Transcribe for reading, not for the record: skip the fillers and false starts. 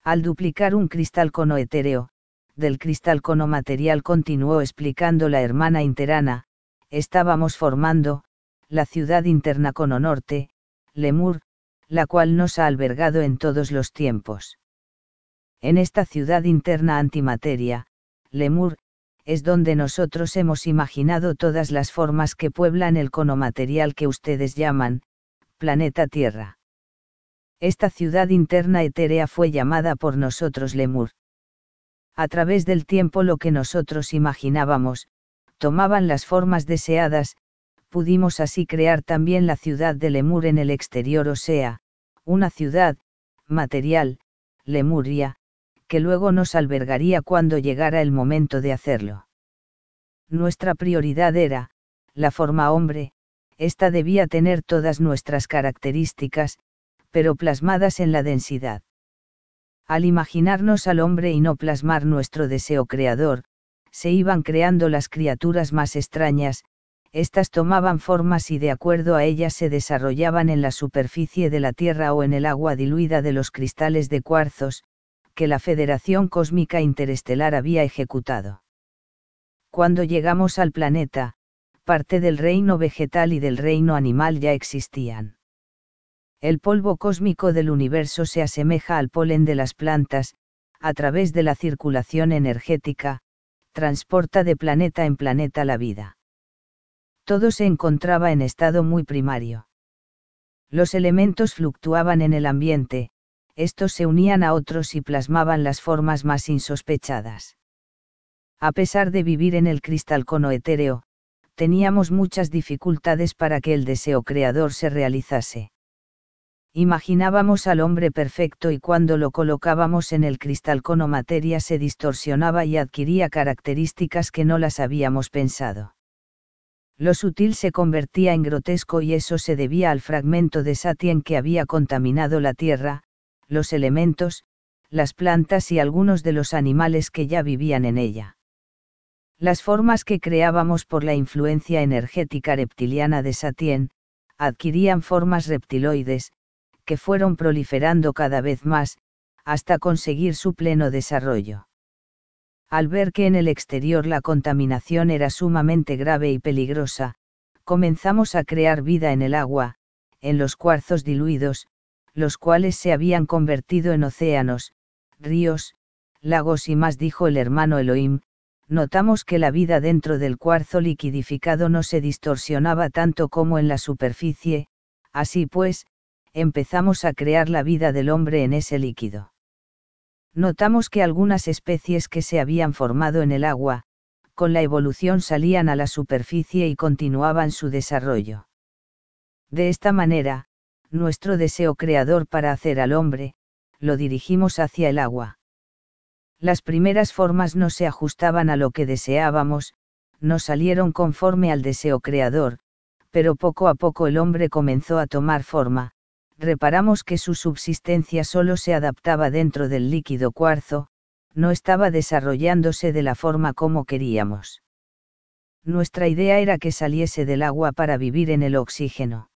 Al duplicar un cristal cono etéreo, del cristal cono material, continuó explicando la hermana Interana, estábamos formando, la ciudad interna cono norte, Lemur, la cual nos ha albergado en todos los tiempos. En esta ciudad interna antimateria, Lemur, es donde nosotros hemos imaginado todas las formas que pueblan el cono material que ustedes llaman, planeta Tierra. Esta ciudad interna etérea fue llamada por nosotros Lemur. A través del tiempo lo que nosotros imaginábamos, tomaban las formas deseadas, pudimos así crear también la ciudad de Lemur en el exterior, o sea, una ciudad, material, Lemuria, que luego nos albergaría cuando llegara el momento de hacerlo. Nuestra prioridad era, la forma hombre, esta debía tener todas nuestras características, pero plasmadas en la densidad. Al imaginarnos al hombre y no plasmar nuestro deseo creador, se iban creando las criaturas más extrañas, estas tomaban formas y de acuerdo a ellas se desarrollaban en la superficie de la Tierra o en el agua diluida de los cristales de cuarzos, que la Federación Cósmica Interestelar había ejecutado. Cuando llegamos al planeta, parte del reino vegetal y del reino animal ya existían. El polvo cósmico del universo se asemeja al polen de las plantas, a través de la circulación energética, transporta de planeta en planeta la vida. Todo se encontraba en estado muy primario. Los elementos fluctuaban en el ambiente, estos se unían a otros y plasmaban las formas más insospechadas. A pesar de vivir en el cristal cono etéreo, teníamos muchas dificultades para que el deseo creador se realizase. Imaginábamos al hombre perfecto y cuando lo colocábamos en el cristal cono materia se distorsionaba y adquiría características que no las habíamos pensado. Lo sutil se convertía en grotesco y eso se debía al fragmento de Satien que había contaminado la tierra, los elementos, las plantas y algunos de los animales que ya vivían en ella. Las formas que creábamos por la influencia energética reptiliana de Satien, adquirían formas reptiloides, que fueron proliferando cada vez más, hasta conseguir su pleno desarrollo. Al ver que en el exterior la contaminación era sumamente grave y peligrosa, comenzamos a crear vida en el agua, en los cuarzos diluidos, los cuales se habían convertido en océanos, ríos, lagos y más, dijo el hermano Elohim. Notamos que la vida dentro del cuarzo liquidificado no se distorsionaba tanto como en la superficie, así pues, empezamos a crear la vida del hombre en ese líquido. Notamos que algunas especies que se habían formado en el agua, con la evolución salían a la superficie y continuaban su desarrollo. De esta manera, nuestro deseo creador para hacer al hombre, lo dirigimos hacia el agua. Las primeras formas no se ajustaban a lo que deseábamos, no salieron conforme al deseo creador, pero poco a poco el hombre comenzó a tomar forma. Reparamos que su subsistencia solo se adaptaba dentro del líquido cuarzo, no estaba desarrollándose de la forma como queríamos. Nuestra idea era que saliese del agua para vivir en el oxígeno.